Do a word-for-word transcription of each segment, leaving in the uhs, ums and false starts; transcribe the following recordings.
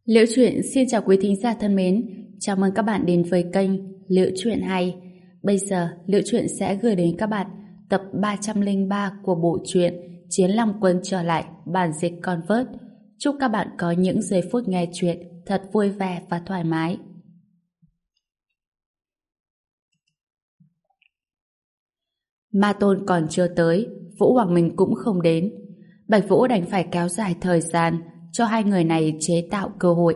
Liễu Chuyện xin chào quý thính giả thân mến, chào mừng các bạn đến với kênh Liễu Chuyện hay. Bây giờ Liễu Chuyện sẽ gửi đến các bạn tập ba trăm lẻ ba của bộ truyện Chiến Long Quân trở lại, bản dịch Convert. Chúc các bạn có những giây phút nghe chuyện thật vui vẻ và thoải mái. Ma Tôn còn chưa tới, Vũ Hoàng Minh cũng không đến. Bạch Vũ đành phải kéo dài thời gian cho hai người này chế tạo cơ hội.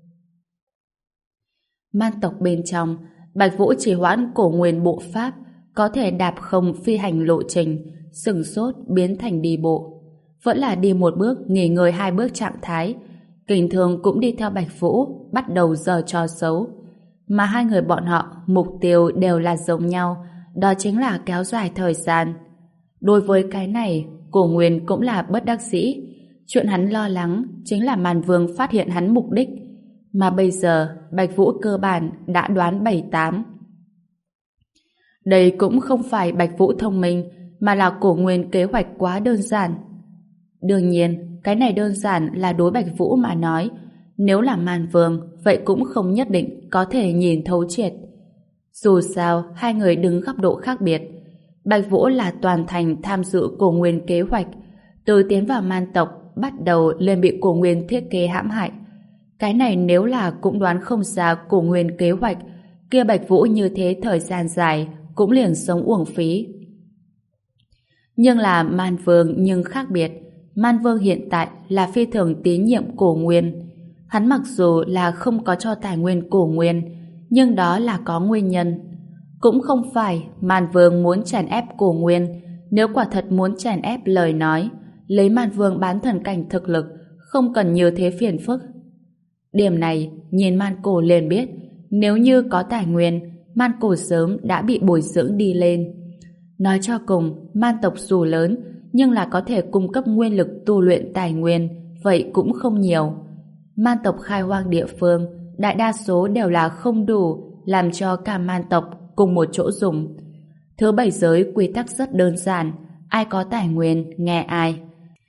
Man tộc bên trong, Bạch Vũ chỉ hoãn cổ nguyên bộ pháp, có thể đạp không phi hành lộ trình, sừng sốt biến thành đi bộ. Vẫn là đi một bước, nghỉ ngơi hai bước trạng thái. Kình Thương cũng đi theo Bạch Vũ, bắt đầu giở trò xấu. Mà hai người bọn họ, mục tiêu đều là giống nhau, đó chính là kéo dài thời gian. Đối với cái này, cổ nguyên cũng là bất đắc dĩ. Chuyện hắn lo lắng chính là Màn Vương phát hiện hắn mục đích, mà bây giờ Bạch Vũ cơ bản đã đoán bảy tám. Đây cũng không phải Bạch Vũ thông minh, mà là cổ nguyên kế hoạch quá đơn giản. Đương nhiên, cái này đơn giản là đối Bạch Vũ mà nói, nếu là Màn Vương, vậy cũng không nhất định có thể nhìn thấu triệt. Dù sao, hai người đứng góc độ khác biệt. Bạch Vũ là toàn thành tham dự cổ nguyên kế hoạch, từ tiến vào Man tộc bắt đầu liền bị cổ nguyên thiết kế hãm hại. Cái này nếu là cũng đoán không ra cổ nguyên kế hoạch, kia Bạch Vũ như thế thời gian dài cũng liền sống uổng phí. Nhưng là Man Vương nhưng khác biệt. Man Vương hiện tại là phi thường tín nhiệm cổ nguyên. Hắn mặc dù là không có cho tài nguyên cổ nguyên, nhưng đó là có nguyên nhân. Cũng không phải Man Vương muốn chèn ép cổ nguyên. Nếu quả thật muốn chèn ép lời nói, lấy Man Vương bán thần cảnh thực lực, không cần như thế phiền phức. Điểm này, nhìn Man Cổ liền biết, nếu như có tài nguyên, Man Cổ sớm đã bị bồi dưỡng đi lên. Nói cho cùng, Man tộc dù lớn, nhưng là có thể cung cấp nguyên lực tu luyện tài nguyên, vậy cũng không nhiều. Man tộc khai hoang địa phương, đại đa số đều là không đủ, làm cho cả Man tộc cùng một chỗ dùng. Thứ bảy giới quy tắc rất đơn giản, ai có tài nguyên, nghe ai.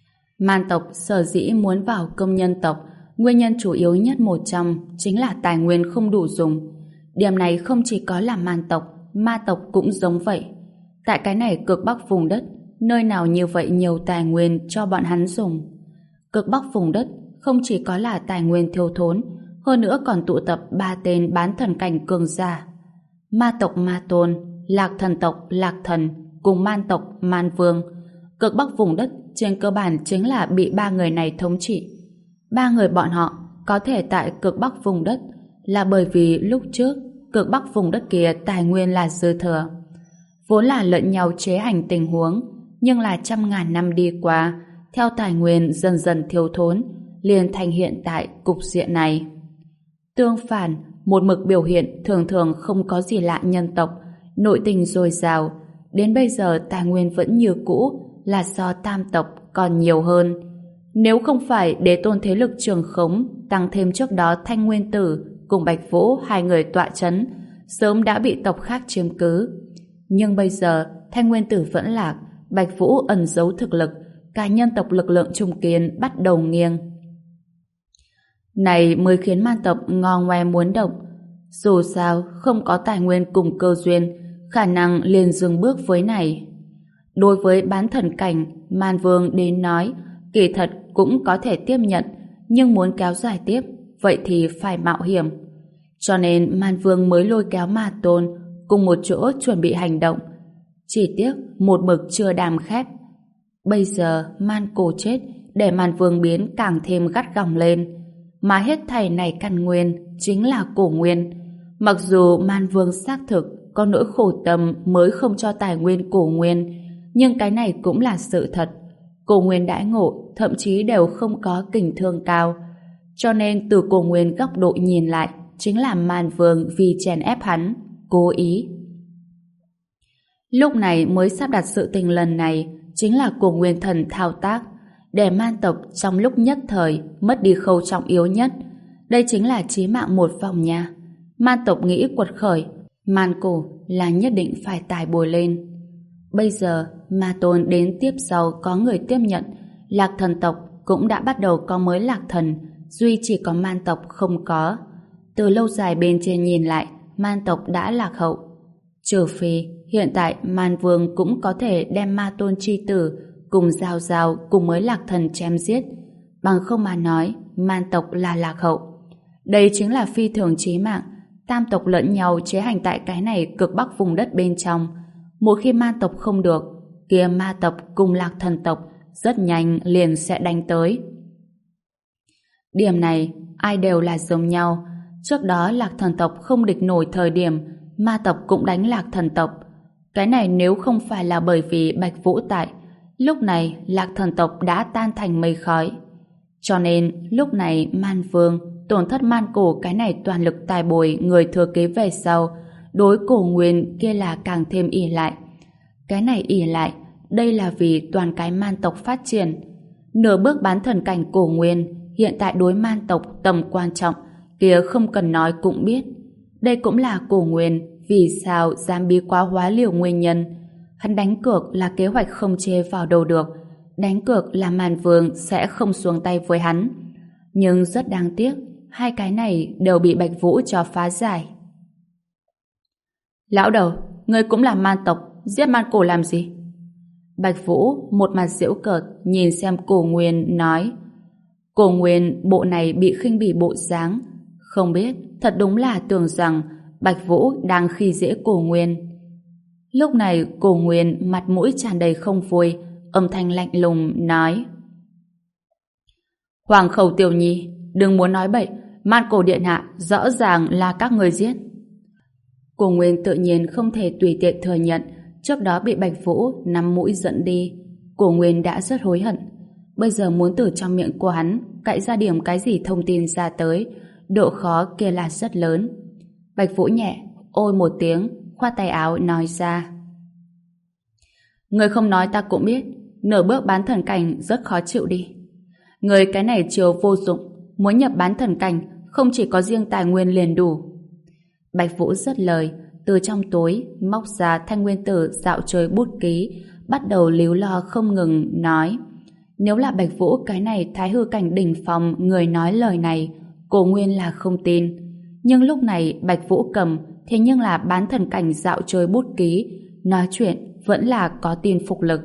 Man tộc sở dĩ muốn vào công nhân tộc, nguyên nhân chủ yếu nhất một trong chính là tài nguyên không đủ dùng. Điểm này không chỉ có là Man tộc, Ma tộc cũng giống vậy. Tại cái này cực bắc vùng đất, nơi nào như vậy nhiều tài nguyên cho bọn hắn dùng. Cực bắc vùng đất không chỉ có là tài nguyên thiếu thốn, hơn nữa còn tụ tập ba tên bán thần cảnh cường giả. Ma tộc Ma Tôn, Lạc thần tộc Lạc thần, cùng Man tộc Man Vương. Cực bắc vùng đất trên cơ bản chính là bị ba người này thống trị. Ba người bọn họ có thể tại cực bắc vùng đất là bởi vì lúc trước cực bắc vùng đất kia tài nguyên là dư thừa. Vốn là lẫn nhau chế hành tình huống, nhưng là trăm ngàn năm đi qua, theo tài nguyên dần dần thiếu thốn, liền thành hiện tại cục diện này. Tương phản, một mực biểu hiện thường thường không có gì lạ nhân tộc, nội tình dồi dào, đến bây giờ tài nguyên vẫn như cũ, là do tam tộc còn nhiều hơn. Nếu không phải Đế Tôn thế lực trường khống, tăng thêm trước đó Thanh Nguyên Tử cùng Bạch Vũ hai người tọa chấn, sớm đã bị tộc khác chiếm cứ. Nhưng bây giờ Thanh Nguyên Tử vẫn lạc, Bạch Vũ ẩn giấu thực lực, cả nhân tộc lực lượng trung kiên bắt đầu nghiêng. Này mới khiến Man tộc ngò ngoe muốn động. Dù sao không có tài nguyên cùng cơ duyên, khả năng liền dừng bước với này. Đối với bán thần cảnh, Man Vương đến nói, kỳ thật cũng có thể tiếp nhận, nhưng muốn kéo dài tiếp, vậy thì phải mạo hiểm. Cho nên Man Vương mới lôi kéo Ma Tôn cùng một chỗ chuẩn bị hành động. Chỉ tiếc một mực chưa đàm khép. Bây giờ Man Cổ chết, để Man Vương biến càng thêm gắt gỏng lên. Mà hết thảy này căn nguyên chính là cổ nguyên. Mặc dù Man Vương xác thực có nỗi khổ tâm mới không cho tài nguyên cổ nguyên, nhưng cái này cũng là sự thật. Cổ nguyên đãi ngộ thậm chí đều không có kình thương cao. Cho nên từ cổ nguyên góc độ nhìn lại, chính là Man Vương vì chèn ép hắn, cố ý. Lúc này mới sắp đặt sự tình lần này chính là cổ nguyên thần thao tác, để Man tộc trong lúc nhất thời mất đi khâu trọng yếu nhất. Đây chính là chí mạng một vòng nha. Man tộc nghĩ quật khởi, Man Cổ là nhất định phải tài bồi lên. Bây giờ Ma Tôn đến tiếp sau có người tiếp nhận, Lạc thần tộc cũng đã bắt đầu có mới Lạc thần, duy chỉ có man tộc không có. Từ lâu dài bên trên nhìn lại, man tộc đã lạc hậu. Trừ phi, hiện tại man vương cũng có thể đem ma tôn chi tử cùng giao giao cùng mới lạc thần chém giết. Bằng không mà nói, man tộc là lạc hậu. Đây chính là phi thường chí mạng, tam tộc lẫn nhau chế hành tại cái này cực bắc vùng đất bên trong. Một khi man tộc không được, kia ma tộc cùng lạc thần tộc rất nhanh liền sẽ đánh tới. Điểm này, ai đều là giống nhau. Trước đó lạc thần tộc không địch nổi thời điểm, ma tộc cũng đánh lạc thần tộc. Cái này nếu không phải là bởi vì Bạch Vũ tại, lúc này lạc thần tộc đã tan thành mây khói. Cho nên, lúc này man vương tổn thất man cổ cái này toàn lực tài bồi người thừa kế về sau, đối cổ nguyên kia là càng thêm ỷ lại. Cái này ỷ lại, đây là vì toàn cái man tộc phát triển. Nửa bước bán thần cảnh cổ nguyên, hiện tại đối man tộc tầm quan trọng, kia không cần nói cũng biết. Đây cũng là cổ nguyên vì sao dám bí quá hóa liều nguyên nhân. Hắn đánh cược là kế hoạch không chê vào đầu được, đánh cược là man vương sẽ không xuống tay với hắn. Nhưng rất đáng tiếc, hai cái này đều bị Bạch Vũ cho phá giải. Lão đầu, ngươi cũng là man tộc, giết man cổ làm gì? Bạch Vũ một mặt giễu cợt nhìn xem cổ nguyên nói. Cổ nguyên bộ này bị khinh bỉ bộ dáng, không biết, thật đúng là tưởng rằng Bạch Vũ đang khi dễ cổ nguyên. Lúc này cổ nguyên mặt mũi tràn đầy không vui, âm thanh lạnh lùng nói. Hoàng khẩu tiểu nhi, đừng muốn nói bậy, man cổ điện hạ rõ ràng là các người giết. Cổ nguyên tự nhiên không thể tùy tiện thừa nhận trước đó bị Bạch Vũ nắm mũi dẫn đi. Cổ nguyên đã rất hối hận. Bây giờ muốn từ trong miệng của hắn cạy ra điểm cái gì thông tin ra tới, độ khó kia là rất lớn. Bạch Vũ nhẹ ôi một tiếng, khoát tay áo nói ra. Người không nói ta cũng biết, nửa bước bán thần cảnh rất khó chịu đi. Người cái này chiều vô dụng, muốn nhập bán thần cảnh không chỉ có riêng tài nguyên liền đủ. Bạch Vũ dứt lời, từ trong túi móc ra thanh nguyên tử dạo chơi bút ký, bắt đầu líu lo không ngừng nói. Nếu là Bạch Vũ cái này thái hư cảnh đỉnh phong người nói lời này, Cổ Nguyên là không tin. Nhưng lúc này Bạch Vũ cầm thế nhưng là bán thần cảnh dạo chơi bút ký, nói chuyện vẫn là có tin phục lực.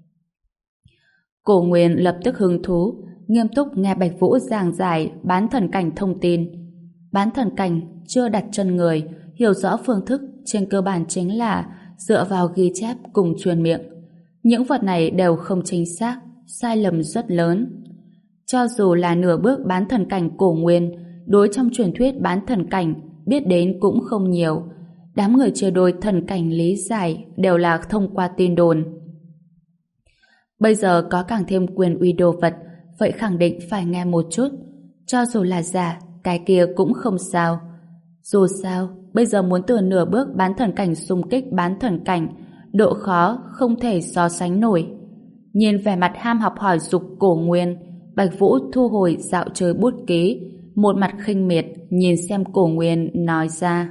Cổ Nguyên lập tức hứng thú, nghiêm túc nghe Bạch Vũ giảng giải bán thần cảnh thông tin. Bán thần cảnh chưa đặt chân người, hiểu rõ phương thức trên cơ bản chính là dựa vào ghi chép cùng truyền miệng. Những vật này đều không chính xác, sai lầm rất lớn. Cho dù là nửa bước bán thần cảnh Cổ Nguyên, đối trong truyền thuyết bán thần cảnh biết đến cũng không nhiều. Đám người chia đôi thần cảnh lý giải đều là thông qua tin đồn. Bây giờ có càng thêm quyền uy đồ vật, vậy khẳng định phải nghe một chút. Cho dù là giả, cái kia cũng không sao. Dù sao, bây giờ muốn từ nửa bước bán thần cảnh xung kích bán thần cảnh, độ khó không thể so sánh nổi. Nhìn vẻ mặt ham học hỏi dục Cổ Nguyên, Bạch Vũ thu hồi dạo chơi bút ký, một mặt khinh miệt nhìn xem Cổ Nguyên nói ra.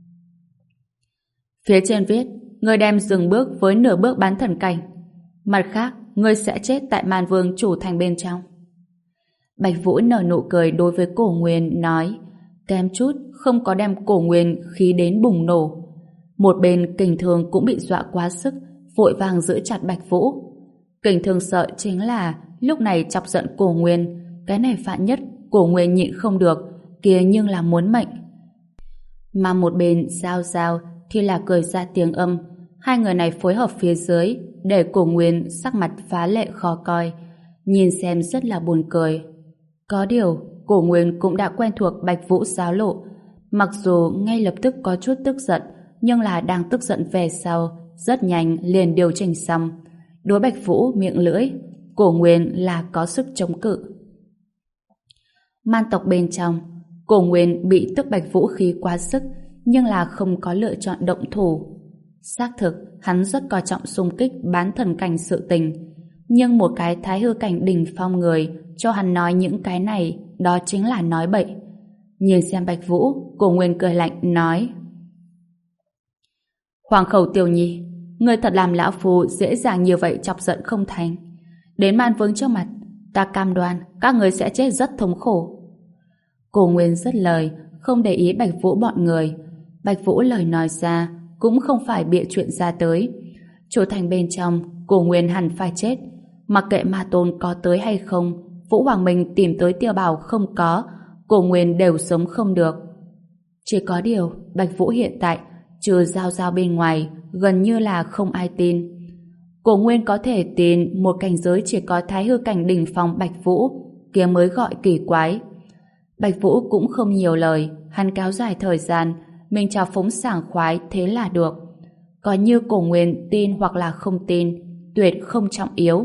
Phía trên viết, ngươi đem dừng bước với nửa bước bán thần cảnh. Mặt khác, ngươi sẽ chết tại Man Vương chủ thành bên trong. Bạch Vũ nở nụ cười đối với Cổ Nguyên nói, kém chút không có đem Cổ Nguyên khí đến bùng nổ. Một bên Kình Thương cũng bị dọa quá sức, vội vàng giữ chặt Bạch Vũ. Kình Thương sợ chính là lúc này chọc giận Cổ Nguyên, cái này phạn nhất Cổ Nguyên nhịn không được, kia nhưng là muốn mệnh. Mà một bên Giao Giao thì là cười ra tiếng âm. Hai người này phối hợp phía dưới để Cổ Nguyên sắc mặt phá lệ khó coi, nhìn xem rất là buồn cười. Có điều Cổ Nguyên cũng đã quen thuộc Bạch Vũ xáo lộ, mặc dù ngay lập tức có chút tức giận, nhưng là đang tức giận về sau rất nhanh liền điều chỉnh xong. Đối Bạch Vũ miệng lưỡi, Cổ Nguyên là có sức chống cự. Man tộc bên trong, Cổ Nguyên bị tức Bạch Vũ khí quá sức, nhưng là không có lựa chọn động thủ. Xác thực, hắn rất coi trọng xung kích bán thần cảnh sự tình, nhưng một cái thái hư cảnh đỉnh phong người cho hắn nói những cái này, đó chính là nói bậy. Nhìn xem Bạch Vũ, Cổ Nguyên cười lạnh nói: Hoàng khẩu tiểu nhi, ngươi thật làm lão phu dễ dàng như vậy chọc giận không thành. Đến Man Vương trước mặt, ta cam đoan các ngươi sẽ chết rất thống khổ. Cổ Nguyên dứt lời, không để ý Bạch Vũ bọn người. Bạch Vũ lời nói ra cũng không phải bịa chuyện ra tới. Chỗ thành bên trong, Cổ Nguyên hẳn phải chết. Mặc kệ Ma Tôn có tới hay không, Vũ Hoàng Minh tìm tới Tiêu Bảo không có, Cổ Nguyên đều sống không được. Chỉ có điều, Bạch Vũ hiện tại, trừ Giao Giao bên ngoài, gần như là không ai tin. Cổ Nguyên có thể tin một cảnh giới chỉ có Thái Hư cảnh đỉnh phong Bạch Vũ, kia mới gọi kỳ quái. Bạch Vũ cũng không nhiều lời, hắn kéo dài thời gian, mình trào phúng sảng khoái thế là được. Còn như Cổ Nguyên tin hoặc là không tin, tuyệt không trọng yếu.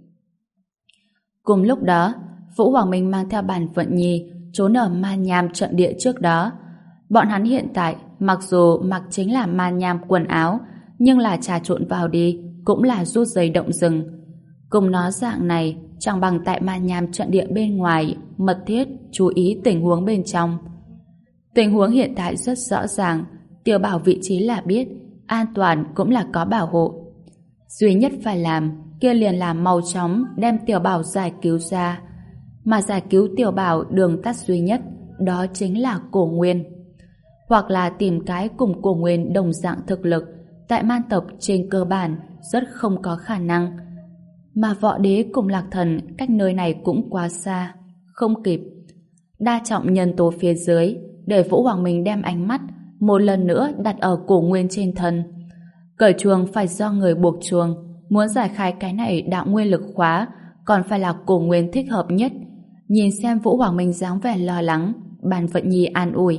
Cùng lúc đó, Vũ Hoàng Minh mang theo Bàn Vận Nhi trốn ở ma nham trận địa trước đó. Bọn hắn hiện tại, mặc dù mặc chính là ma nham quần áo, nhưng là trà trộn vào đi, cũng là rút dây động rừng. Cùng nó dạng này, chẳng bằng tại ma nham trận địa bên ngoài, mật thiết, chú ý tình huống bên trong. Tình huống hiện tại rất rõ ràng, Tiểu Bảo vị trí là biết, an toàn cũng là có bảo hộ. Duy nhất phải làm, kia liền là mau chóng đem Tiểu Bảo giải cứu ra. Mà giải cứu Tiểu Bảo đường tắt duy nhất, đó chính là Cổ Nguyên. Hoặc là tìm cái cùng Cổ Nguyên đồng dạng thực lực, tại man tộc trên cơ bản rất không có khả năng. Mà Võ Đế cùng Lạc Thần cách nơi này cũng quá xa, không kịp. Đa trọng nhân tố phía dưới, để Vũ Hoàng Minh đem ánh mắt một lần nữa đặt ở Cổ Nguyên trên thân. Cởi chuông phải do người buộc chuông, muốn giải khai cái này đạo nguyên lực khóa, còn phải là Cổ Nguyên thích hợp nhất. Nhìn xem Vũ Hoàng Minh dáng vẻ lo lắng, Bàn Vận Nhi an ủi.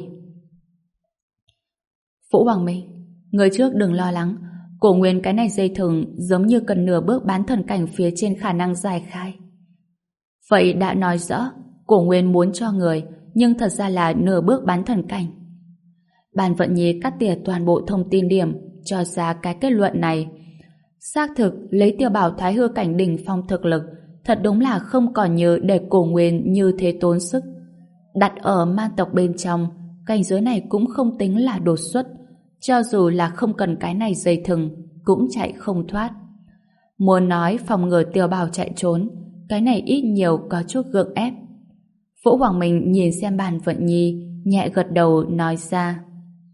Vũ Hoàng Minh, người trước đừng lo lắng, Cổ Nguyên cái này dây thừng giống như cần nửa bước bán thần cảnh phía trên khả năng giải khai. Vậy đã nói rõ, Cổ Nguyên muốn cho người, nhưng thật ra là nửa bước bán thần cảnh. Bàn Vận Nhi cắt tỉa toàn bộ thông tin điểm, cho ra cái kết luận này. Xác thực, lấy Tiểu Bảo Thái Hư cảnh đỉnh phong thực lực, thật đúng là không còn như để Cổ Nguyên như thế tốn sức. Đặt ở man tộc bên trong, cảnh giới này cũng không tính là đột xuất, cho dù là không cần cái này dây thừng, cũng chạy không thoát. Muốn nói phòng ngừa Tiểu Bảo chạy trốn, cái này ít nhiều có chút gượng ép. Vũ Hoàng Minh nhìn xem Bàn Vận Nhi, nhẹ gật đầu nói ra.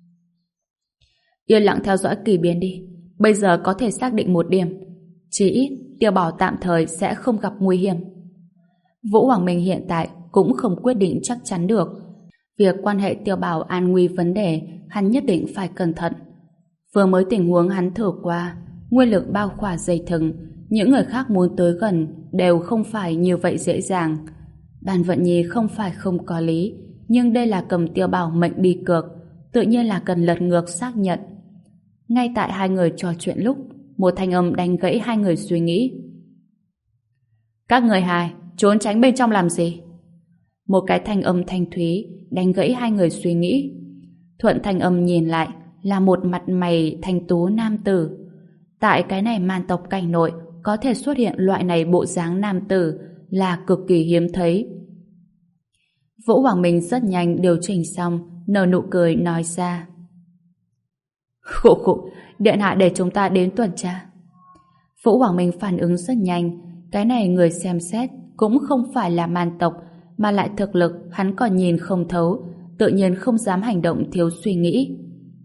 Yên lặng theo dõi kỳ biến đi, bây giờ có thể xác định một điểm, chỉ ít Tiểu Bảo tạm thời sẽ không gặp nguy hiểm. Vũ Hoàng Minh hiện tại cũng không quyết định chắc chắn được. Việc quan hệ Tiểu Bảo an nguy vấn đề, hắn nhất định phải cẩn thận. Vừa mới tình huống hắn thử qua, nguyên lực bao khỏa dây thừng, những người khác muốn tới gần đều không phải như vậy dễ dàng. Bàn Vận Nhi không phải không có lý, nhưng đây là cầm Tiểu Bảo mệnh đi cược, tự nhiên là cần lật ngược xác nhận. Ngay tại hai người trò chuyện lúc, một thanh âm đánh gãy hai người suy nghĩ. Các người hai, trốn tránh bên trong làm gì? Một cái thanh âm thanh thúy đánh gãy hai người suy nghĩ. Thuận thanh âm nhìn lại là một mặt mày thanh tú nam tử. Tại cái này man tộc cảnh nội có thể xuất hiện loại này bộ dáng nam tử là cực kỳ hiếm thấy. Vũ Hoàng Minh rất nhanh điều chỉnh xong, nở nụ cười nói ra. Khụ khụ, điện hạ để chúng ta đến tuần tra. Vũ Hoàng Minh phản ứng rất nhanh, cái này người xem xét cũng không phải là man tộc, mà lại thực lực hắn còn nhìn không thấu, tự nhiên không dám hành động thiếu suy nghĩ.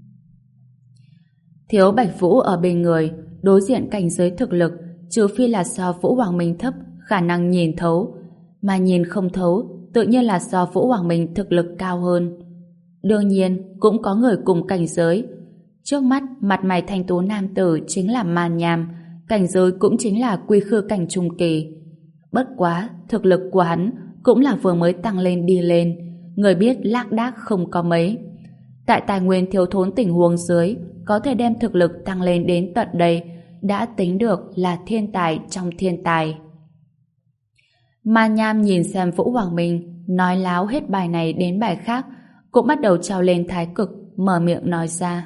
Thiếu Bạch Vũ ở bên người, đối diện cảnh giới thực lực, trừ phi là so Vũ Hoàng Minh thấp, khả năng nhìn thấu, mà nhìn không thấu, tự nhiên là do Vũ Hoàng Minh thực lực cao hơn. Đương nhiên, cũng có người cùng cảnh giới. Trước mắt, mặt mày thanh tú nam tử chính là Man Nham, cảnh giới cũng chính là quy khư cảnh trung kỳ. Bất quá, thực lực của hắn cũng là vừa mới tăng lên đi lên, người biết lác đác không có mấy. Tại tài nguyên thiếu thốn tình huống dưới, có thể đem thực lực tăng lên đến tận đây, đã tính được là thiên tài trong thiên tài. Man Nham nhìn xem Vũ Hoàng Minh nói láo hết bài này đến bài khác, cũng bắt đầu trào lên thái cực, mở miệng nói ra.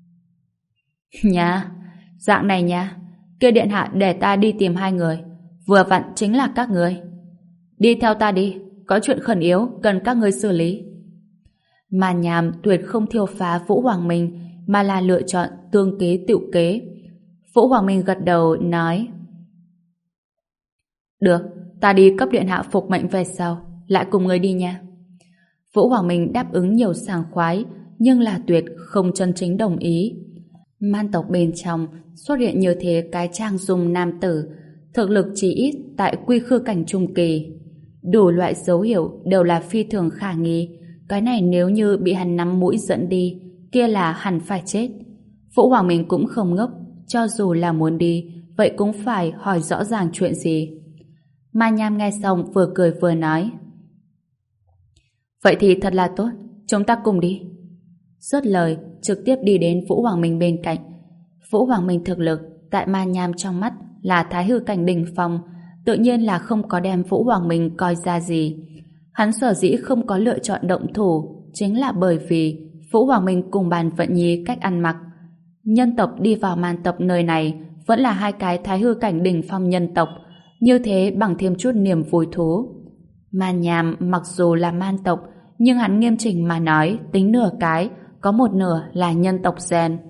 Nha, dạng này nha, kia điện hạ để ta đi tìm hai người, vừa vặn chính là các người. Đi theo ta đi, có chuyện khẩn yếu cần các ngươi xử lý. Man Nham tuyệt không thiêu phá Vũ Hoàng Minh, mà là lựa chọn tương kế tựu kế. Vũ Hoàng Minh gật đầu nói. Được, ta đi cấp điện hạ phục mệnh về sau, lại cùng người đi nha. Vũ Hoàng Minh đáp ứng nhiều sảng khoái, nhưng là tuyệt không chân chính đồng ý. Man tộc bên trong xuất hiện như thế cái trang dung nam tử, thực lực chỉ ít tại quy khư cảnh trung kỳ. Đủ loại dấu hiệu đều là phi thường khả nghi. Cái này nếu như bị hắn nắm mũi dẫn đi, kia là hẳn phải chết. Vũ Hoàng Minh cũng không ngốc, cho dù là muốn đi, vậy cũng phải hỏi rõ ràng chuyện gì. Ma Nham nghe xong vừa cười vừa nói: vậy thì thật là tốt, chúng ta cùng đi. Dứt lời, trực tiếp đi đến Vũ Hoàng Minh bên cạnh. Vũ Hoàng Minh thực lực tại Ma Nham trong mắt là thái hư cảnh đỉnh phong, tự nhiên là không có đem Vũ Hoàng Minh coi ra gì. Hắn sở dĩ không có lựa chọn động thủ chính là bởi vì Vũ Hoàng Minh cùng Bàn Vận Nhi cách ăn mặc. Nhân tộc đi vào man tộc nơi này vẫn là hai cái thái hư cảnh đỉnh phong nhân tộc, như thế bằng thêm chút niềm vui thú. Man Nham mặc dù là man tộc, nhưng hắn nghiêm chỉnh mà nói tính nửa cái, có một nửa là nhân tộc gen.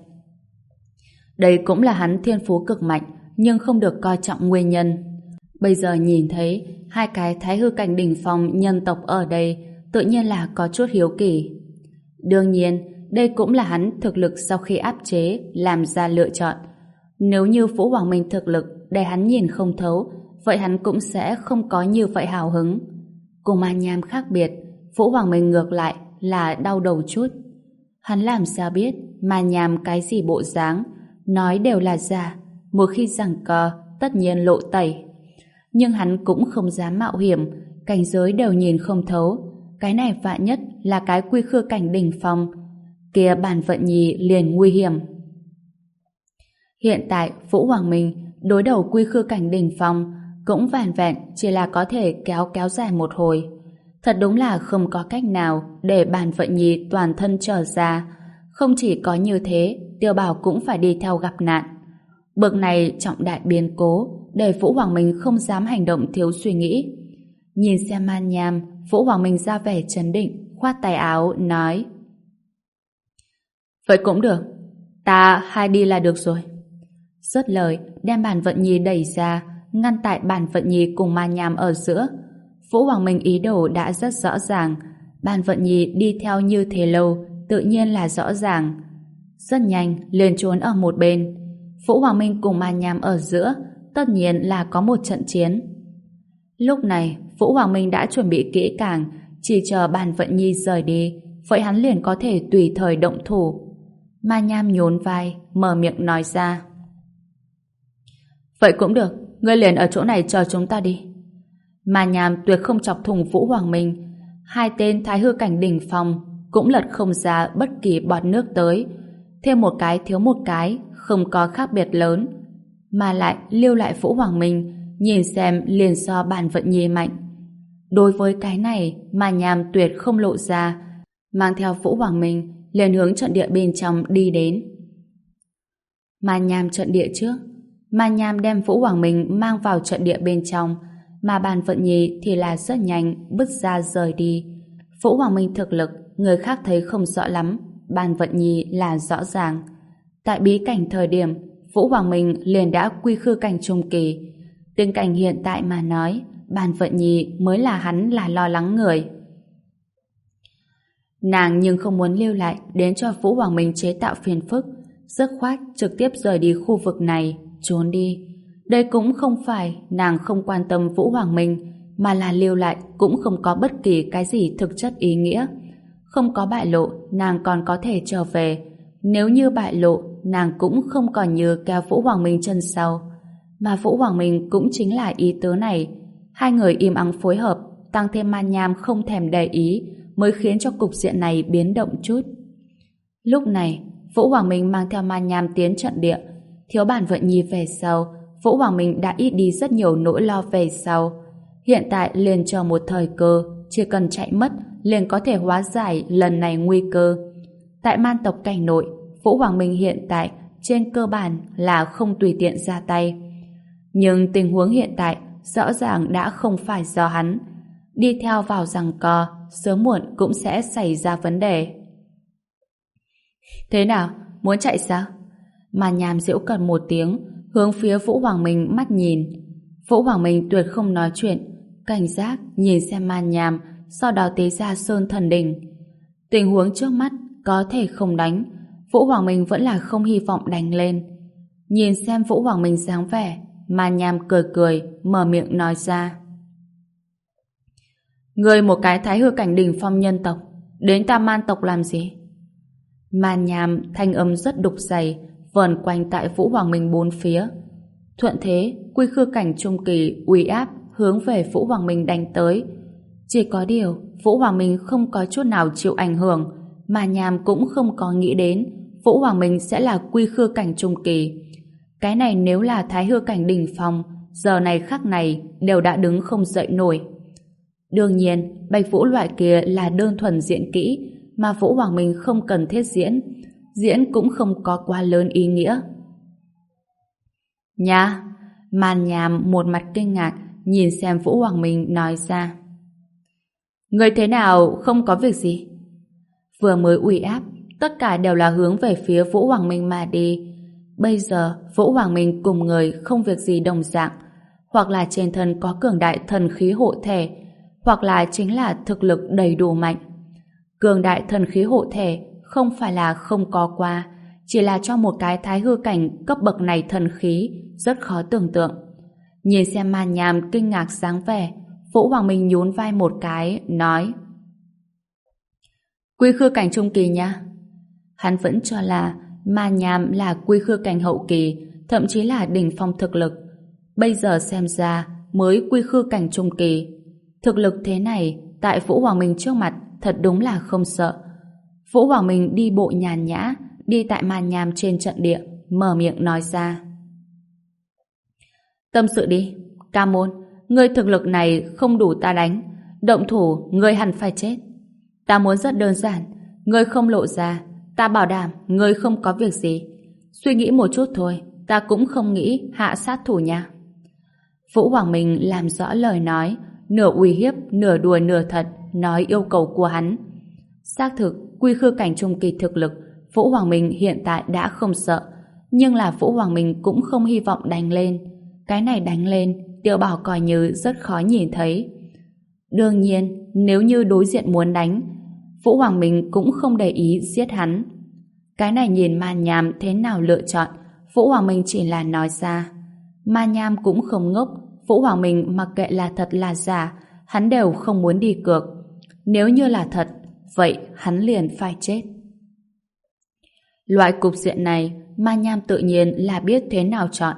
Đây cũng là hắn thiên phú cực mạnh, nhưng không được coi trọng nguyên nhân. Bây giờ nhìn thấy hai cái thái hư cảnh đỉnh phong nhân tộc ở đây, tự nhiên là có chút hiếu kỳ. Đương nhiên, đây cũng là hắn thực lực sau khi áp chế làm ra lựa chọn. Nếu như Vũ Hoàng Minh thực lực để hắn nhìn không thấu, vậy hắn cũng sẽ không có như vậy hào hứng. Cùng Ma Nham khác biệt, Vũ Hoàng Minh ngược lại là đau đầu chút. Hắn làm sao biết Ma Nham cái gì bộ dáng, nói đều là giả, một khi giằng co tất nhiên lộ tẩy. Nhưng hắn cũng không dám mạo hiểm, cảnh giới đều nhìn không thấu. Cái này vạn nhất là cái quy khư cảnh đỉnh phong, kia Bàn Vận Nhi liền nguy hiểm. Hiện tại Vũ Hoàng Minh đối đầu quy khư cảnh đỉnh phong cũng vẻn vẹn chỉ là có thể kéo kéo dài một hồi. Thật đúng là không có cách nào để Bàn Vận Nhi toàn thân trở ra. Không chỉ có như thế, Tiêu Bảo cũng phải đi theo gặp nạn. Bực này trọng đại biến cố để Vũ Hoàng Minh không dám hành động thiếu suy nghĩ. Nhìn xem Man Nham, Vũ Hoàng Minh ra vẻ trấn định, khoát tay áo, nói: vậy cũng được, ta hai đi là được rồi. Dứt lời, đem Bàn Vận Nhi đẩy ra, ngăn tại Bàn Vận Nhi cùng Man Nham ở giữa. Vũ Hoàng Minh ý đồ đã rất rõ ràng, Bàn Vận Nhi đi theo như thế lâu, tự nhiên là rõ ràng. Rất nhanh, liền trốn ở một bên. Vũ Hoàng Minh cùng Man Nham ở giữa, tất nhiên là có một trận chiến. Lúc này, Vũ Hoàng Minh đã chuẩn bị kỹ càng, chỉ chờ Bàn Vận Nhi rời đi, vậy hắn liền có thể tùy thời động thủ. Man Nham nhún vai, mở miệng nói ra: vậy cũng được, ngươi liền ở chỗ này chờ chúng ta đi. Man Nham tuyệt không chọc thủng Vũ Hoàng Minh. Hai tên thái hư cảnh đỉnh phong cũng lật không ra bất kỳ bọt nước tới. Thêm một cái thiếu một cái, không có khác biệt lớn. Mà lại lưu lại Vũ Hoàng Minh, nhìn xem liền so Bàn Vận Nhi mạnh. Đối với cái này, Man Nham tuyệt không lộ ra, mang theo Vũ Hoàng Minh liền hướng trận địa bên trong đi đến. Man Nham trận địa trước, Man Nham đem Vũ Hoàng Minh mang vào trận địa bên trong, mà Bàn Vận Nhi thì là rất nhanh bứt ra rời đi. Vũ Hoàng Minh thực lực người khác thấy không rõ lắm, Bàn Vận Nhi là rõ ràng. Tại bí cảnh thời điểm, Vũ Hoàng Minh liền đã quy khư cảnh trung kỳ. Tình cảnh hiện tại mà nói, Bàn Vận Nhi mới là hắn là lo lắng người. Nàng nhưng không muốn lưu lại đến cho Vũ Hoàng Minh chế tạo phiền phức, dứt khoát trực tiếp rời đi khu vực này, trốn đi. Đây cũng không phải nàng không quan tâm Vũ Hoàng Minh, mà là lưu lại cũng không có bất kỳ cái gì thực chất ý nghĩa. Không có bại lộ, nàng còn có thể trở về. Nếu như bại lộ, nàng cũng không còn như kéo Vũ Hoàng Minh chân sau. Mà Vũ Hoàng Minh cũng chính là ý tứ này. Hai người im ắng phối hợp, tăng thêm Man Nham không thèm để ý, mới khiến cho cục diện này biến động chút. Lúc này, Vũ Hoàng Minh mang theo Man Nham tiến trận địa. Thiếu Bàn Vận Nhi về sau, Vũ Hoàng Minh đã ít đi rất nhiều nỗi lo về sau. Hiện tại liền chờ một thời cơ, chỉ cần chạy mất liền có thể hóa giải lần này nguy cơ. Tại man tộc cảnh nội, Vũ Hoàng Minh hiện tại trên cơ bản là không tùy tiện ra tay. Nhưng tình huống hiện tại rõ ràng đã không phải do hắn. Đi theo vào giằng co, sớm muộn cũng sẽ xảy ra vấn đề. Thế nào? Muốn chạy sao? Man Nham giễu cợt một tiếng, hướng phía Vũ Hoàng Minh mắt nhìn. Vũ Hoàng Minh tuyệt không nói chuyện, cảnh giác nhìn xem Man Nham sau đó tế ra Sơn Thần Đỉnh. Tình huống trước mắt có thể không đánh, Vũ Hoàng Minh vẫn là không hy vọng đánh lên. Nhìn xem Vũ Hoàng Minh dáng vẻ, Ma Nham cười cười, mở miệng nói ra. Người một cái thái hư cảnh đỉnh phong nhân tộc, đến ta man tộc làm gì? Ma Nham thanh âm rất đục dày, vờn quanh tại Vũ Hoàng Minh bốn phía. Thuận thế, quy khư cảnh trung kỳ uy áp hướng về Vũ Hoàng Minh đánh tới. Chỉ có điều, Vũ Hoàng Minh không có chút nào chịu ảnh hưởng, Ma Nham cũng không có nghĩ đến Vũ Hoàng Minh sẽ là quy khư cảnh trung kỳ. Cái này nếu là thái hư cảnh đỉnh phong, giờ này khắc này đều đã đứng không dậy nổi. Đương nhiên, Bạch Vũ loại kia là đơn thuần diễn kỹ, mà Vũ Hoàng Minh không cần thiết diễn. Diễn cũng không có quá lớn ý nghĩa. Nha! Man Nham một mặt kinh ngạc, nhìn xem Vũ Hoàng Minh nói ra. Người thế nào không có việc gì? Vừa mới uy áp, tất cả đều là hướng về phía Vũ Hoàng Minh mà đi. Bây giờ, Vũ Hoàng Minh cùng người không việc gì đồng dạng, hoặc là trên thân có cường đại thần khí hộ thể, hoặc là chính là thực lực đầy đủ mạnh. Cường đại thần khí hộ thể không phải là không có qua, chỉ là cho một cái thái hư cảnh cấp bậc này thần khí rất khó tưởng tượng. Nhìn xem Man Nham kinh ngạc dáng vẻ, Vũ Hoàng Minh nhún vai một cái, nói: Quy khư cảnh trung kỳ nha. Hắn vẫn cho là Man Nham là quy khư cảnh hậu kỳ, thậm chí là đỉnh phong thực lực. Bây giờ xem ra mới quy khư cảnh trung kỳ. Thực lực thế này, tại Vũ Hoàng Minh trước mặt thật đúng là không sợ. Vũ Hoàng Minh đi bộ nhàn nhã, đi tại Man Nham trên trận địa, mở miệng nói ra. Tâm sự đi, Ca Môn, ngươi thực lực này không đủ ta đánh, động thủ ngươi hẳn phải chết. Ta muốn rất đơn giản, ngươi không lộ ra, ta bảo đảm ngươi không có việc gì. Suy nghĩ một chút thôi, ta cũng không nghĩ hạ sát thủ nha. Vũ Hoàng Minh làm rõ lời nói, nửa uy hiếp, nửa đùa nửa thật, nói yêu cầu của hắn. Xác thực, quy khư cảnh trung kỳ thực lực, Vũ Hoàng Minh hiện tại đã không sợ, nhưng là Vũ Hoàng Minh cũng không hy vọng đánh lên. Cái này đánh lên, Tiểu Bảo coi như rất khó nhìn thấy. Đương nhiên, nếu như đối diện muốn đánh, Vũ Hoàng Minh cũng không để ý giết hắn. Cái này nhìn Man Nham thế nào lựa chọn, Vũ Hoàng Minh chỉ là nói ra. Man Nham cũng không ngốc, Vũ Hoàng Minh mặc kệ là thật là giả, hắn đều không muốn đi cược. Nếu như là thật, vậy hắn liền phải chết. Loại cục diện này, Man Nham tự nhiên là biết thế nào chọn.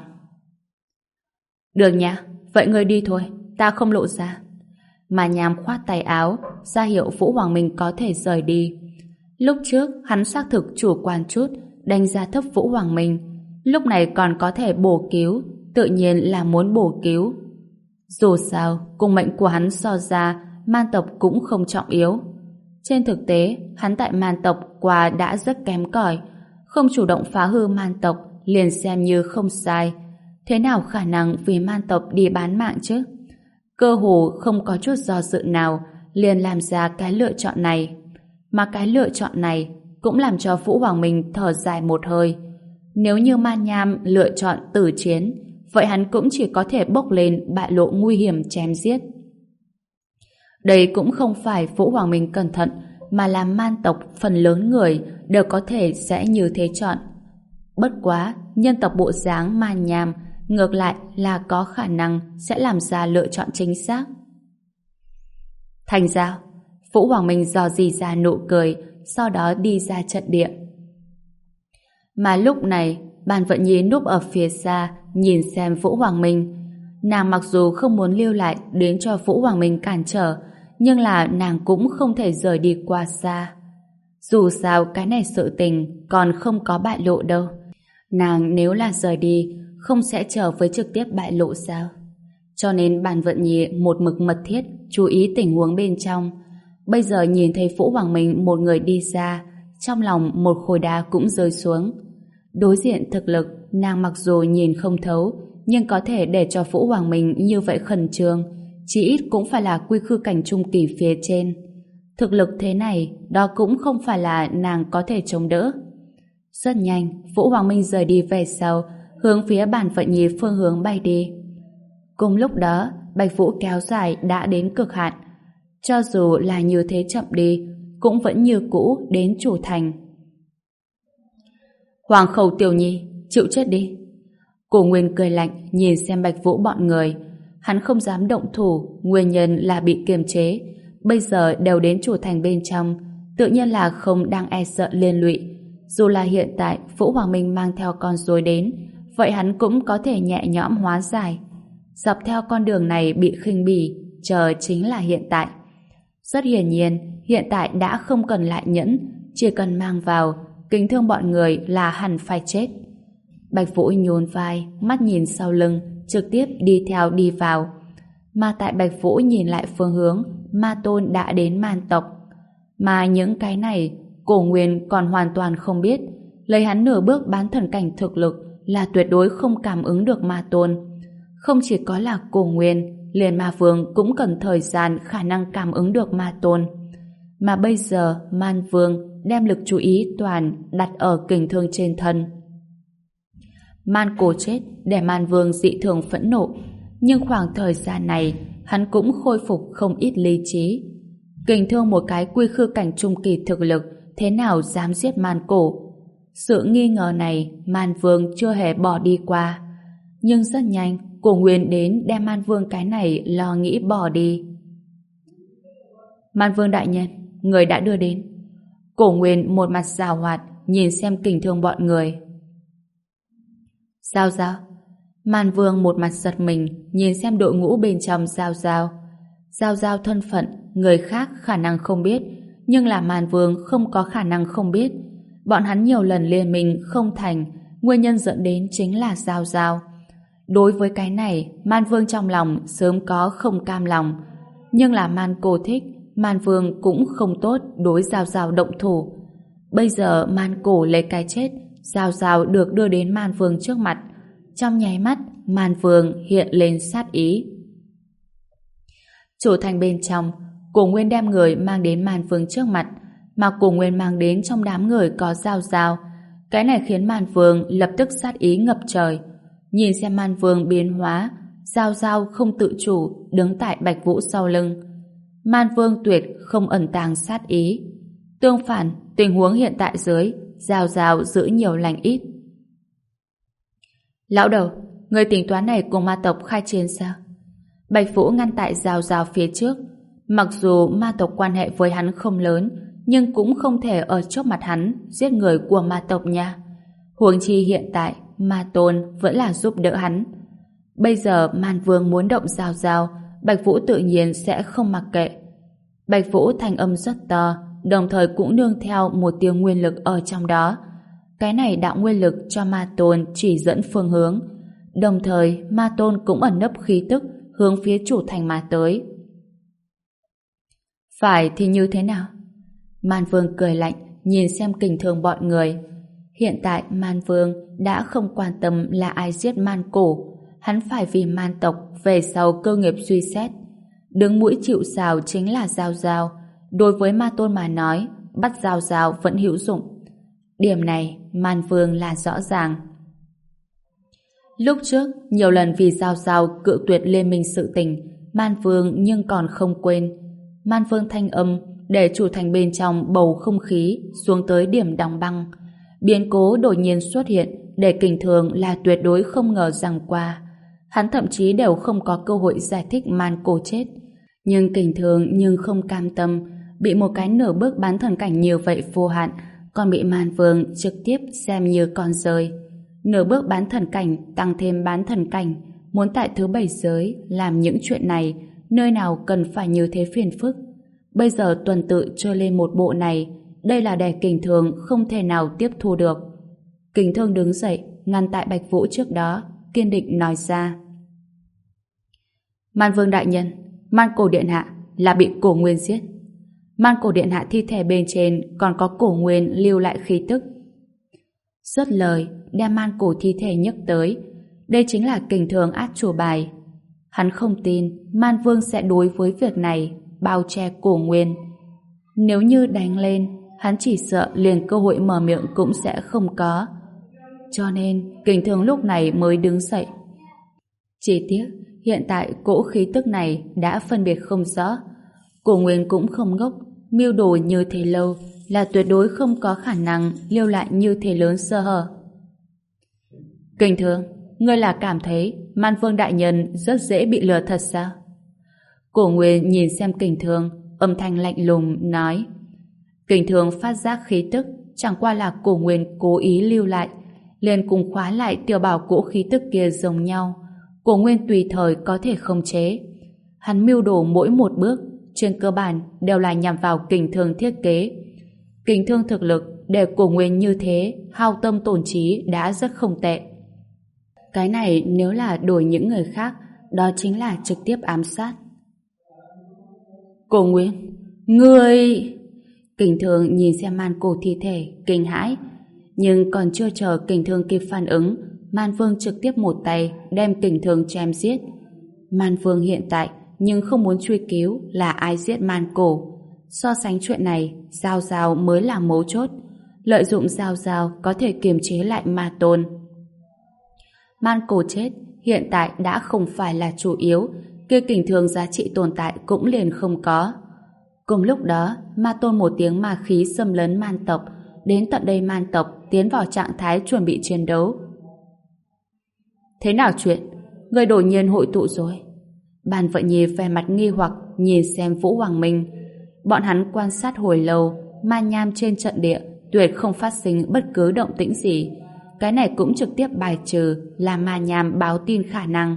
Được nha, vậy ngươi đi thôi, ta không lộ ra. Man Nham khoát tay áo, ra hiệu Vũ Hoàng Minh có thể rời đi. Lúc trước, hắn xác thực chủ quan chút, đánh giá thấp Vũ Hoàng Minh. Lúc này còn có thể bổ cứu, tự nhiên là muốn bổ cứu. Dù sao, cùng mệnh của hắn so ra, man tộc cũng không trọng yếu. Trên thực tế, hắn tại man tộc qua đã rất kém cỏi, không chủ động phá hư man tộc liền xem như không sai. Thế nào khả năng vì man tộc đi bán mạng chứ? Cơ hồ không có chút do dự nào liền làm ra cái lựa chọn này. Mà cái lựa chọn này cũng làm cho Vũ Hoàng Minh thở dài một hơi. Nếu như Man Nham lựa chọn tử chiến, vậy hắn cũng chỉ có thể bốc lên bại lộ nguy hiểm chém giết. Đây cũng không phải Vũ Hoàng Minh cẩn thận, mà là man tộc phần lớn người đều có thể sẽ như thế chọn. Bất quá, nhân tộc bộ dáng Man Nham ngược lại là có khả năng sẽ làm ra lựa chọn chính xác. Thành giao, Vũ Hoàng Minh dò dỉ ra nụ cười, sau đó đi ra trận địa. Mà lúc này, Bàn Vận Nhi núp ở phía xa, nhìn xem Vũ Hoàng Minh. Nàng mặc dù không muốn lưu lại đến cho Vũ Hoàng Minh cản trở, nhưng là nàng cũng không thể rời đi qua xa. Dù sao cái này sự tình còn không có bại lộ đâu. Nàng nếu là rời đi, không sẽ chờ với trực tiếp bại lộ sao? Cho nên Bàn Vận Nhi một mực mật thiết chú ý tình huống bên trong. Bây giờ nhìn thấy Vũ Hoàng Minh một người đi ra, trong lòng một khối đá cũng rơi xuống. Đối diện thực lực, nàng mặc dù nhìn không thấu, nhưng có thể để cho Vũ Hoàng Minh như vậy khẩn trương, chỉ ít cũng phải là quy khư cảnh trung kỳ phía trên. Thực lực thế này, đó cũng không phải là nàng có thể chống đỡ. Rất nhanh, Vũ Hoàng Minh rời đi về sau, hướng phía Bàn Vận Nhi phương hướng bay đi. Cùng lúc đó, Bạch Vũ kéo dài đã đến cực hạn. Cho dù là như thế chậm đi, cũng vẫn như cũ đến chủ thành. Hoàng khẩu Tiểu Nhi, chịu chết đi. Cổ Nguyên cười lạnh nhìn xem Bạch Vũ bọn người. Hắn không dám động thủ, nguyên nhân là bị kiềm chế. Bây giờ đều đến chủ thành bên trong, tự nhiên là không đang e sợ liên lụy. Dù là hiện tại Vũ Hoàng Minh mang theo con rối đến, vậy hắn cũng có thể nhẹ nhõm hóa giải. Dọc theo con đường này bị khinh bỉ, chờ chính là hiện tại. Rất hiển nhiên, hiện tại đã không cần lại nhẫn, chỉ cần mang vào, Kính Thương bọn người là hẳn phải chết. Bạch Vũ nhún vai, mắt nhìn sau lưng, trực tiếp đi theo đi vào. Mà tại Bạch Vũ nhìn lại phương hướng, Ma Tôn đã đến Man tộc. Mà những cái này, Cổ Nguyên còn hoàn toàn không biết. Lấy hắn nửa bước bán thần cảnh thực lực là tuyệt đối không cảm ứng được Ma Tôn. Không chỉ có là Cổ Nguyên, liền Ma Vương cũng cần thời gian khả năng cảm ứng được Ma Tôn. Mà bây giờ, Man Vương đem lực chú ý toàn đặt ở Kình Thương trên thân. Man Cổ chết để Man Vương dị thường phẫn nộ, nhưng khoảng thời gian này hắn cũng khôi phục không ít lý trí. Kình Thương một cái quy khư cảnh trung kỳ thực lực, thế nào dám giết Man Cổ? Sự nghi ngờ này Man Vương chưa hề bỏ đi qua, nhưng rất nhanh Cổ Nguyên đến đem Man Vương cái này lo nghĩ bỏ đi. Man Vương đại nhân, người đã đưa đến. Cổ Nguyên một mặt giảo hoạt nhìn xem Kình Thương bọn người. Giao Giao. Man Vương một mặt giật mình nhìn xem đội ngũ bên trong Giao Giao. Giao Giao thân phận người khác khả năng không biết, nhưng là Man Vương không có khả năng không biết. Bọn hắn nhiều lần liên minh không thành, nguyên nhân dẫn đến chính là Giao Giao. Đối với cái này, Man Vương trong lòng sớm có không cam lòng, nhưng là Man Cổ thích, Man Vương cũng không tốt đối Giao Giao động thủ. Bây giờ Man Cổ lấy cái chết, Giao Giao được đưa đến Man Vương trước mặt. Trong nháy mắt, Man Vương hiện lên sát ý. Chủ thành bên trong, Cổ Nguyên đem người mang đến Man Vương trước mặt, mà Cổ Nguyên mang đến trong đám người có Giao Giao. Cái này khiến Man Vương lập tức sát ý ngập trời. Nhìn xem Man Vương biến hóa, Giao Giao không tự chủ đứng tại Bạch Vũ sau lưng. Man Vương tuyệt không ẩn tàng sát ý. Tương phản, tình huống hiện tại dưới, Giao Giao giữ nhiều lành ít. Lão đầu, người tính toán này cùng ma tộc khai chiến sao? Bạch Vũ ngăn tại Giao Giao phía trước. Mặc dù ma tộc quan hệ với hắn không lớn, nhưng cũng không thể ở trước mặt hắn giết người của ma tộc nha. Huống chi hiện tại Ma Tôn vẫn là giúp đỡ hắn. Bây giờ Man Vương muốn động Giao Giao, Bạch Vũ tự nhiên sẽ không mặc kệ. Bạch Vũ thanh âm rất to, đồng thời cũng nương theo một tiếng nguyên lực ở trong đó. Cái này đạo nguyên lực cho Ma Tôn chỉ dẫn phương hướng, đồng thời Ma Tôn cũng ẩn nấp khí tức hướng phía chủ thành mà tới. Phải thì như thế nào? Man Vương cười lạnh nhìn xem Kình Thương bọn người. Hiện tại Man Vương đã không quan tâm là ai giết Man Cổ, hắn phải vì Man tộc về sau cơ nghiệp suy xét. Đứng mũi chịu sào chính là Giao Giao. Đối với Ma Tôn mà nói, bắt Giao Giao vẫn hữu dụng. Điểm này Man Vương là rõ ràng. Lúc trước nhiều lần vì Giao Giao cự tuyệt liên minh sự tình, Man Vương nhưng còn không quên. Man Vương thanh âm để chủ thành bên trong bầu không khí xuống tới điểm đóng băng. Biến cố đột nhiên xuất hiện để Kình Thương là tuyệt đối không ngờ rằng qua. Hắn thậm chí đều không có cơ hội giải thích Man Cổ chết. Nhưng Kình Thương nhưng không cam tâm, bị một cái nửa bước bán thần cảnh như vậy vô hạn, còn bị Man Vương trực tiếp xem như con rơi. Nửa bước bán thần cảnh tăng thêm bán thần cảnh, muốn tại thứ bảy giới làm những chuyện này, nơi nào cần phải như thế phiền phức. Bây giờ tuần tự chơi lên một bộ này, đây là để Kình Thương không thể nào tiếp thu được. Kình Thương đứng dậy, ngăn tại Bạch Vũ trước đó, kiên định nói ra. Man Vương đại nhân, Man Cổ điện hạ là bị Cổ Nguyên giết. Man Cổ điện hạ thi thể bên trên còn có Cổ Nguyên lưu lại khí tức. Dứt lời, đem Man Cổ thi thể nhấc tới. Đây chính là Kình Thương át chủ bài. Hắn không tin Man Vương sẽ đối với việc này bao che Cổ Nguyên. Nếu như đánh lên, hắn chỉ sợ liền cơ hội mở miệng cũng sẽ không có. Cho nên Kình Thương lúc này mới đứng dậy. Chỉ tiếc hiện tại cỗ khí tức này đã phân biệt không rõ. Cổ Nguyên cũng không ngốc, mưu đồ như thế lâu là tuyệt đối không có khả năng lưu lại như thế lớn sơ hở. Kình Thương, ngươi là cảm thấy Man Vương đại nhân rất dễ bị lừa thật sao? Cổ Nguyên nhìn xem Kình Thương, âm thanh lạnh lùng nói. Kình Thương phát giác khí tức, chẳng qua là Cổ Nguyên cố ý lưu lại, liền cùng khóa lại tiểu bảo cỗ khí tức kia giống nhau. Cổ Nguyên tùy thời có thể khống chế. Hắn mưu đồ mỗi một bước, trên cơ bản đều là nhằm vào Kình Thương thiết kế. Kình Thương thực lực để Cổ Nguyên như thế, hao tâm tổn trí đã rất không tệ. Cái này nếu là đổi những người khác, đó chính là trực tiếp ám sát. Cổ Nguyên, ngươi... Kình Thương nhìn xem Man Cổ thi thể, kinh hãi. Nhưng còn chưa chờ Kình Thương kịp phản ứng, Man Vương trực tiếp một tay đem Kình Thương chém giết. Man Vương hiện tại nhưng không muốn truy cứu là ai giết Man Cổ. So sánh chuyện này, Giao Giao mới là mấu chốt. Lợi dụng Giao Giao có thể kiềm chế lại Ma Tôn. Man Cổ chết, hiện tại đã không phải là chủ yếu, kia Kình Thương giá trị tồn tại cũng liền không có. Cùng lúc đó, Ma Tôn một tiếng ma khí xâm lấn man tộc, đến tận đây man tộc tiến vào trạng thái chuẩn bị chiến đấu. Thế nào chuyện? Người đột nhiên hội tụ rồi. Bàn Vận Nhi vẻ mặt nghi hoặc nhìn xem Vũ Hoàng Minh. Bọn hắn quan sát hồi lâu, ma nham trên trận địa tuyệt không phát sinh bất cứ động tĩnh gì. Cái này cũng trực tiếp bài trừ là ma nham báo tin khả năng.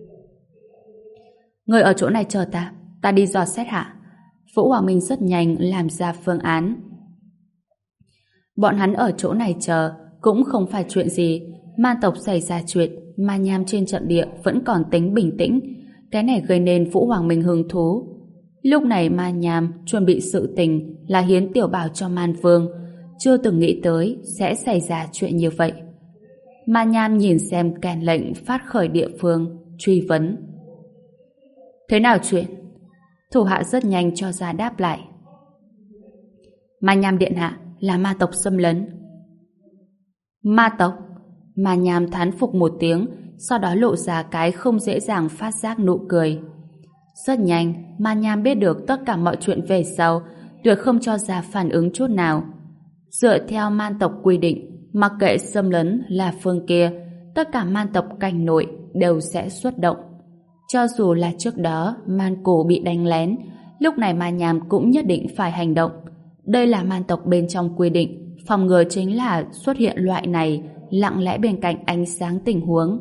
Người ở chỗ này chờ ta, ta đi dò xét hạ. Vũ Hoàng Minh rất nhanh làm ra phương án. Bọn hắn ở chỗ này chờ cũng không phải chuyện gì. Man tộc xảy ra chuyện, ma nham trên trận địa vẫn còn tính bình tĩnh. Cái này gây nên Vũ Hoàng Minh hứng thú. Lúc này ma nham chuẩn bị sự tình là hiến tiểu bảo cho Man Vương, chưa từng nghĩ tới sẽ xảy ra chuyện như vậy. Ma nham nhìn xem kèn lệnh phát khởi địa phương, truy vấn. Thế nào chuyện? Thủ hạ rất nhanh cho ra đáp lại. Ma nham điện hạ là ma tộc xâm lấn. Ma tộc? Ma nham thán phục một tiếng, sau đó lộ ra cái không dễ dàng phát giác nụ cười. Rất nhanh, ma nham biết được tất cả mọi chuyện về sau, tuyệt không cho ra phản ứng chút nào. Dựa theo man tộc quy định, mặc kệ xâm lấn là phương kia, tất cả man tộc cảnh nội đều sẽ xuất động. Cho dù là trước đó man cổ bị đánh lén, lúc này ma nham cũng nhất định phải hành động. Đây là man tộc bên trong quy định, phòng ngừa chính là xuất hiện loại này lặng lẽ bên cạnh ánh sáng tình huống.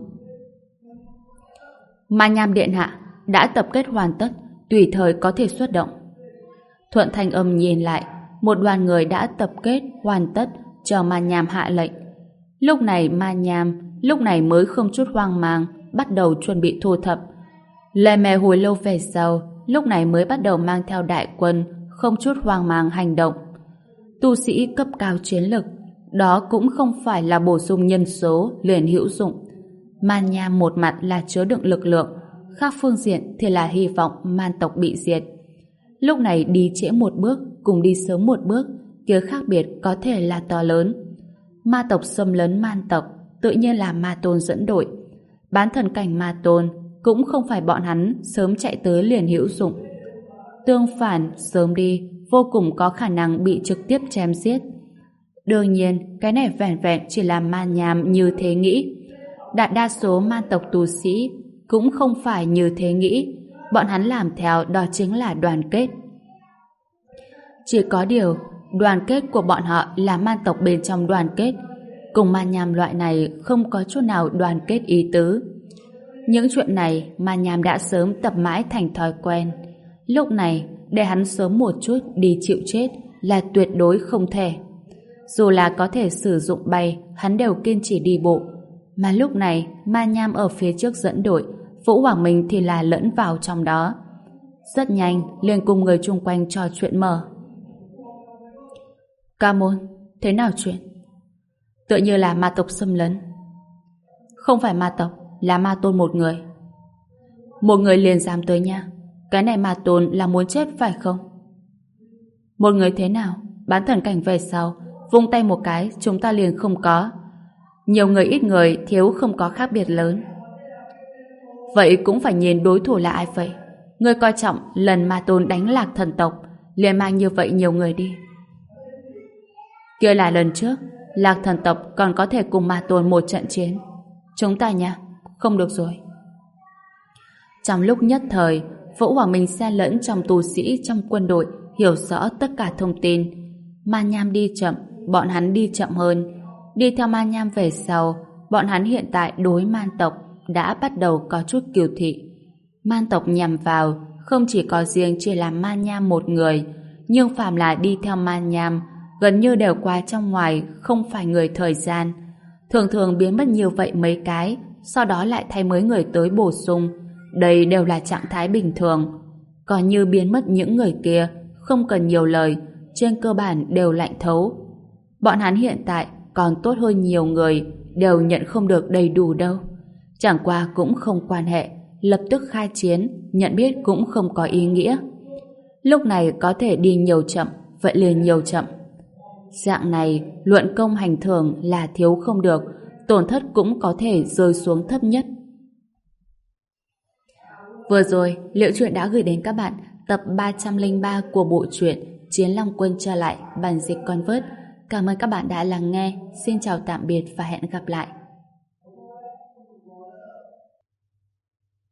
Ma nham điện hạ đã tập kết hoàn tất, tùy thời có thể xuất động. Thuận thanh âm nhìn lại, một đoàn người đã tập kết hoàn tất, chờ ma nham hạ lệnh. Lúc này ma nham lúc này mới không chút hoang mang, bắt đầu chuẩn bị thu thập. Lề mề hồi lâu về sau, lúc này mới bắt đầu mang theo đại quân, không chút hoang mang hành động. Tu sĩ cấp cao chiến lực, đó cũng không phải là bổ sung nhân số liền hữu dụng. Man nham một mặt là chứa đựng lực lượng, khác phương diện thì là hy vọng man tộc bị diệt. Lúc này đi trễ một bước cùng đi sớm một bước, kia khác biệt có thể là to lớn. Ma tộc xâm lấn man tộc, tự nhiên là ma tôn dẫn đội. Bán thần cảnh ma tôn cũng không phải bọn hắn sớm chạy tới liền hữu dụng. Tương phản, sớm đi vô cùng có khả năng bị trực tiếp chém giết. Đương nhiên, cái này vẻn vẹn chỉ là ma nham như thế nghĩ. Đại đa số man tộc tu sĩ cũng không phải như thế nghĩ. Bọn hắn làm theo đó chính là đoàn kết. Chỉ có điều, đoàn kết của bọn họ là man tộc bên trong đoàn kết. Cùng ma nham loại này không có chút nào đoàn kết ý tứ. Những chuyện này ma nham đã sớm tập mãi thành thói quen. Lúc này, để hắn sớm một chút đi chịu chết là tuyệt đối không thể. Dù là có thể sử dụng bay, hắn đều kiên trì đi bộ. Mà lúc này, ma nham ở phía trước dẫn đội, Vũ Hoàng Minh thì là lẫn vào trong đó. Rất nhanh, liền cùng người chung quanh trò chuyện mở. Ca môn, thế nào chuyện? Tựa như là ma tộc xâm lấn. Không phải ma tộc, là ma tôn một người. Một người liền dám tới nha. Cái này ma tôn là muốn chết phải không? Một người thế nào? Bán thần cảnh về sau, vung tay một cái chúng ta liền không có. Nhiều người ít người thiếu không có khác biệt lớn. Vậy cũng phải nhìn đối thủ là ai vậy? Ngươi coi trọng lần ma tôn đánh lạc thần tộc, liền mang như vậy nhiều người đi. Kia là lần trước, lạc thần tộc còn có thể cùng ma tôn một trận chiến. Chúng ta nha, không được rồi. Trong lúc nhất thời, Vũ Hoàng Minh xen lẫn trong tu sĩ trong quân đội, hiểu rõ tất cả thông tin. Ma Nham đi chậm, bọn hắn đi chậm hơn. Đi theo Ma Nham về sau, bọn hắn hiện tại đối man tộc đã bắt đầu có chút kiêu thị. Man tộc nhằm vào không chỉ có riêng chỉ là Ma Nham một người, nhưng phàm là đi theo Ma Nham gần như đều qua trong ngoài, không phải người thời gian. Thường thường biến mất như vậy mấy cái, sau đó lại thay mới người tới bổ sung. Đây đều là trạng thái bình thường. Còn như biến mất những người kia, không cần nhiều lời, trên cơ bản đều lạnh thấu. Bọn hắn hiện tại còn tốt hơn nhiều người, đều nhận không được đầy đủ đâu. Chẳng qua cũng không quan hệ, lập tức khai chiến, nhận biết cũng không có ý nghĩa. Lúc này có thể đi nhiều chậm, vậy liền nhiều chậm. Dạng này, luận công hành thưởng là thiếu không được, tổn thất cũng có thể rơi xuống thấp nhất. Vừa rồi, Liễu Chuyện đã gửi đến các bạn tập ba trăm lẻ ba của bộ truyện Chiến Long Quân trở lại, bản dịch Convert. Cảm ơn các bạn đã lắng nghe. Xin chào tạm biệt và hẹn gặp lại.